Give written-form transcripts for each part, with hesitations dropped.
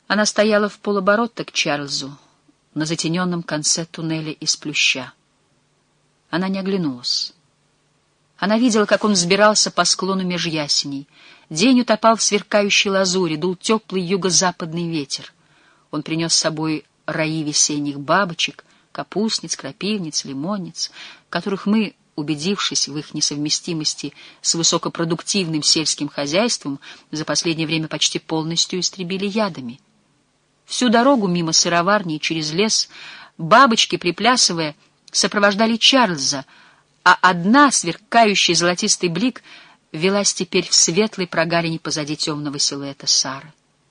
Она стояла в полоборота к Чарльзу на затененном конце туннеля из плюща. Она не оглянулась. Она видела, как он взбирался по склону меж ясеней. День утопал в сверкающей лазури, дул теплый юго-западный ветер. Он принес с собой раи весенних бабочек, капустниц, крапивниц, лимонниц, которых мы, убедившись в их несовместимости с высокопродуктивным сельским хозяйством, за последнее время почти полностью истребили ядами. Всю дорогу мимо сыроварни и через лес бабочки, приплясывая, сопровождали Чарльза, а одна, сверкающий золотистый блик, велась теперь в светлой прогалине позади темного силуэта Сары.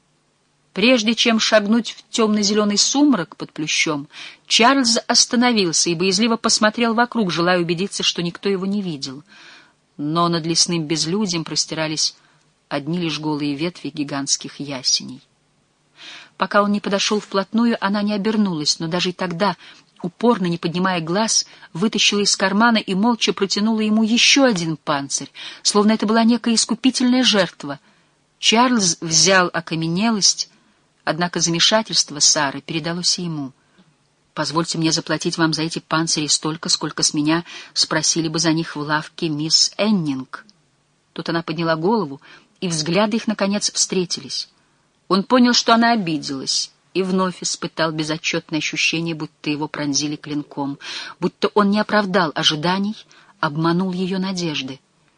Прежде чем шагнуть в темно-зеленый сумрак под плющом, Чарльз остановился и боязливо посмотрел вокруг, желая убедиться, что никто его не видел. Но над лесным безлюдьем простирались одни лишь голые ветви гигантских ясеней. Пока он не подошел вплотную, она не обернулась, но даже и тогда, упорно не поднимая глаз, вытащила из кармана и молча протянула ему еще один панцирь, словно это была некая искупительная жертва. Чарльз взял окаменелость, однако замешательство Сары передалось и ему. «Позвольте мне заплатить вам за эти панцири столько, сколько с меня спросили бы за них в лавке мисс Эннинг». Тут она подняла голову, и взгляды их, наконец, встретились. Он понял, что она обиделась, и вновь испытал безотчетное ощущение, будто его пронзили клинком, будто он не оправдал ожиданий, обманул ее надежды.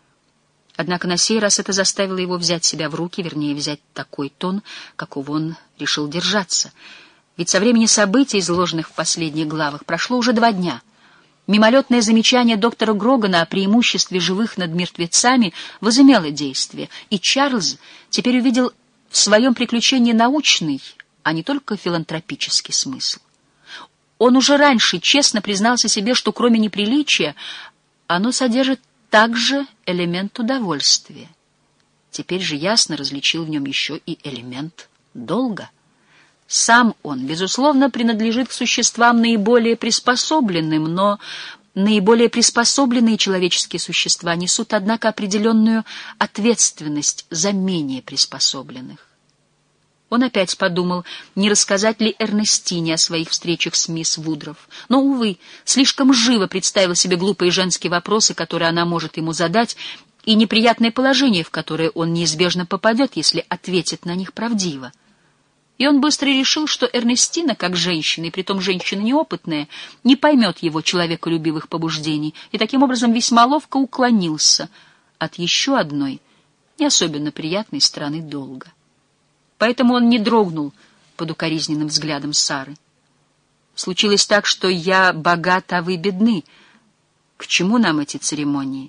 Однако на сей раз это заставило его взять себя в руки, вернее, взять такой тон, какого он решил держаться. Ведь со времени событий, изложенных в последних главах, прошло уже 2 дня. Мимолетное замечание доктора Грогана о преимуществе живых над мертвецами возымело действие, и Чарльз теперь увидел в своем приключении научный, а не только филантропический смысл. Он уже раньше честно признался себе, что кроме неприличия оно содержит также элемент удовольствия. Теперь же ясно различил в нем еще и элемент долга. Сам он, безусловно, принадлежит к существам наиболее приспособленным, но наиболее приспособленные человеческие существа несут, однако, определенную ответственность за менее приспособленных. Он опять подумал, не рассказать ли Эрнестине о своих встречах с мисс Вудрофф. Но, увы, слишком живо представил себе глупые женские вопросы, которые она может ему задать, и неприятное положение, в которое он неизбежно попадет, если ответит на них правдиво. И он быстро решил, что Эрнестина, как женщина, и притом женщина неопытная, не поймет его человеколюбивых побуждений, и таким образом весьма ловко уклонился от еще одной, не особенно приятной стороны долга. Поэтому он не дрогнул под укоризненным взглядом Сары. «Случилось так, что я богат, а вы бедны. К чему нам эти церемонии?»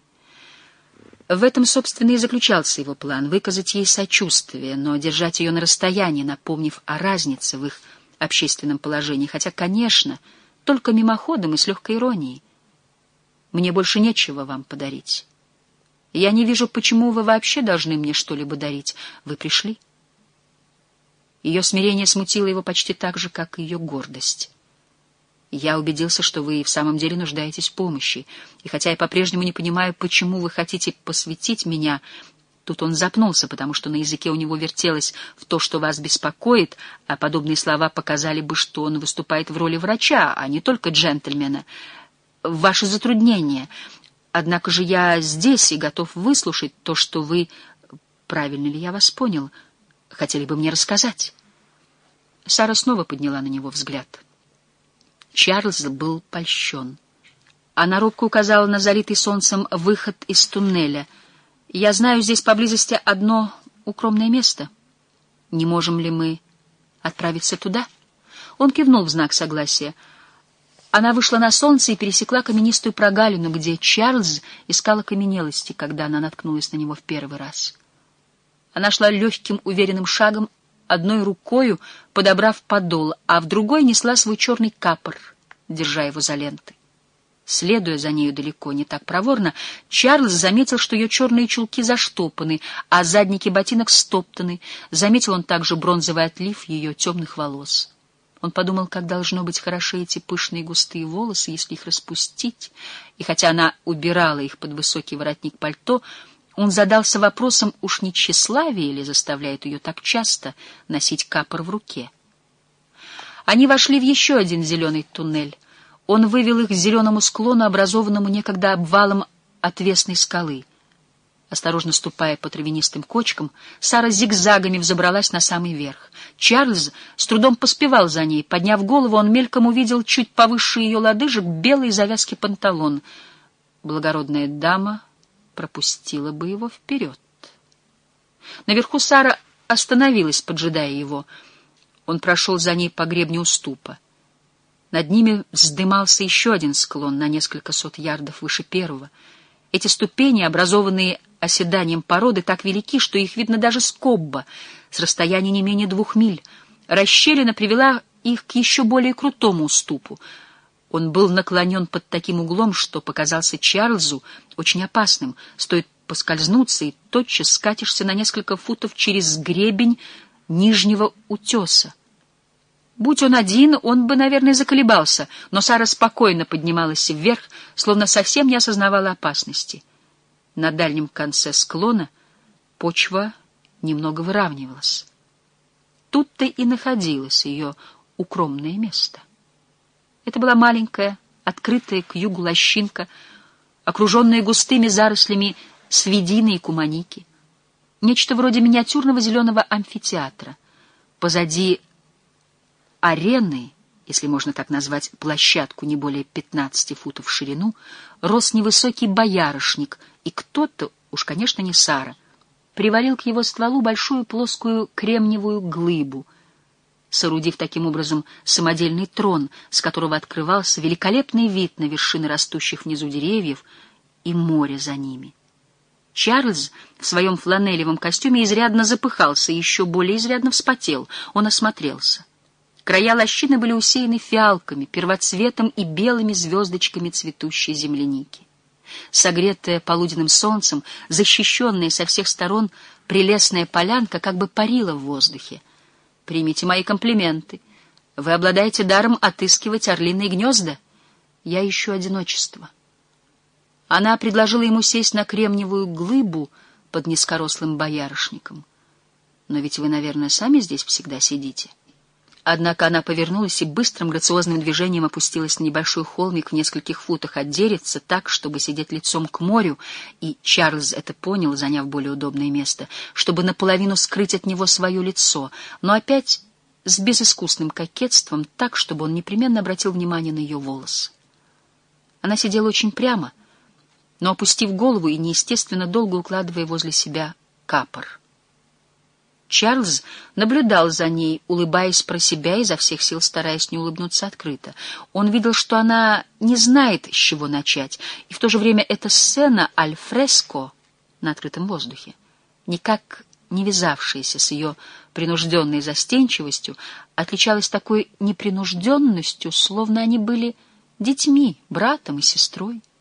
В этом, собственно, и заключался его план — выказать ей сочувствие, но держать ее на расстоянии, напомнив о разнице в их общественном положении, хотя, конечно, только мимоходом и с легкой иронией. «Мне больше нечего вам подарить. Я не вижу, почему вы вообще должны мне что-либо дарить. Вы пришли». Ее смирение смутило его почти так же, как и ее гордость. «Я убедился, что вы и в самом деле нуждаетесь в помощи, и хотя я по-прежнему не понимаю, почему вы хотите посвятить меня...» Тут он запнулся, потому что на языке у него вертелось «в то, что вас беспокоит», а подобные слова показали бы, что он выступает в роли врача, а не только джентльмена. «Ваши затруднения. Однако же я здесь и готов выслушать то, что вы... Правильно ли я вас понял? Хотели бы мне рассказать?» Сара снова подняла на него взгляд. Чарльз был польщен. Она робко указала на залитый солнцем выход из туннеля. «Я знаю здесь поблизости одно укромное место. Не можем ли мы отправиться туда?» Он кивнул в знак согласия. Она вышла на солнце и пересекла каменистую прогалину, где Чарльз искал окаменелости, когда она наткнулась на него в первый раз. Она шла легким, уверенным шагом, одной рукою подобрав подол, а в другой несла свой черный капор, держа его за ленты. Следуя за нею далеко, не так проворно, Чарльз заметил, что ее черные чулки заштопаны, а задники ботинок стоптаны. Заметил он также бронзовый отлив ее темных волос. Он подумал, как должно быть хороши эти пышные густые волосы, если их распустить, и хотя она убирала их под высокий воротник пальто, Он задался вопросом, уж не тщеславие ли заставляет ее так часто носить капор в руке. Они вошли в еще один зеленый туннель. Он вывел их к зеленому склону, образованному некогда обвалом отвесной скалы. Осторожно ступая по травянистым кочкам, Сара зигзагами взобралась на самый верх. Чарльз с трудом поспевал за ней. Подняв голову, он мельком увидел чуть повыше ее лодыжек белые завязки панталон. Благородная дама пропустила бы его вперед. Наверху Сара остановилась, поджидая его. Он прошел за ней по гребню уступа. Над ними вздымался еще один склон на несколько сот ярдов выше первого. Эти ступени, образованные оседанием породы, так велики, что их видно даже с Кобба, с расстояния не менее 2 миль. Расщелина привела их к еще более крутому уступу. Он был наклонен под таким углом, что показался Чарльзу очень опасным. Стоит поскользнуться, и тотчас скатишься на несколько футов через гребень нижнего утеса. Будь он один, он бы, наверное, заколебался, но Сара спокойно поднималась вверх, словно совсем не осознавала опасности. На дальнем конце склона почва немного выравнивалась. Тут-то и находилось ее укромное место. Это была маленькая, открытая к югу лощинка, окруженная густыми зарослями свидины и куманики. Нечто вроде миниатюрного зеленого амфитеатра. Позади арены, если можно так назвать площадку не более 15 футов в ширину, рос невысокий боярышник, и кто-то, уж, конечно, не Сара, приварил к его стволу большую плоскую кремниевую глыбу, соорудив таким образом самодельный трон, с которого открывался великолепный вид на вершины растущих внизу деревьев и море за ними. Чарльз в своем фланелевом костюме изрядно запыхался и еще более изрядно вспотел. Он осмотрелся. Края лощины были усеяны фиалками, первоцветом и белыми звездочками цветущей земляники. Согретая полуденным солнцем, защищенная со всех сторон, прелестная полянка как бы парила в воздухе. «Примите мои комплименты. Вы обладаете даром отыскивать орлиные гнезда. Я ищу одиночество». Она предложила ему сесть на кремниевую глыбу под низкорослым боярышником. «Но ведь вы, наверное, сами здесь всегда сидите». Однако она повернулась и быстрым грациозным движением опустилась на небольшой холмик в нескольких футах от деревца так, чтобы сидеть лицом к морю, и Чарльз это понял, заняв более удобное место, чтобы наполовину скрыть от него свое лицо, но опять с безыскусным кокетством так, чтобы он непременно обратил внимание на ее волосы. Она сидела очень прямо, но опустив голову и неестественно долго укладывая возле себя капор. Чарльз наблюдал за ней, улыбаясь про себя, изо всех сил стараясь не улыбнуться открыто. Он видел, что она не знает, с чего начать, и в то же время эта сцена аль-фреско на открытом воздухе, никак не вязавшаяся с ее принужденной застенчивостью, отличалась такой непринужденностью, словно они были детьми, братом и сестрой.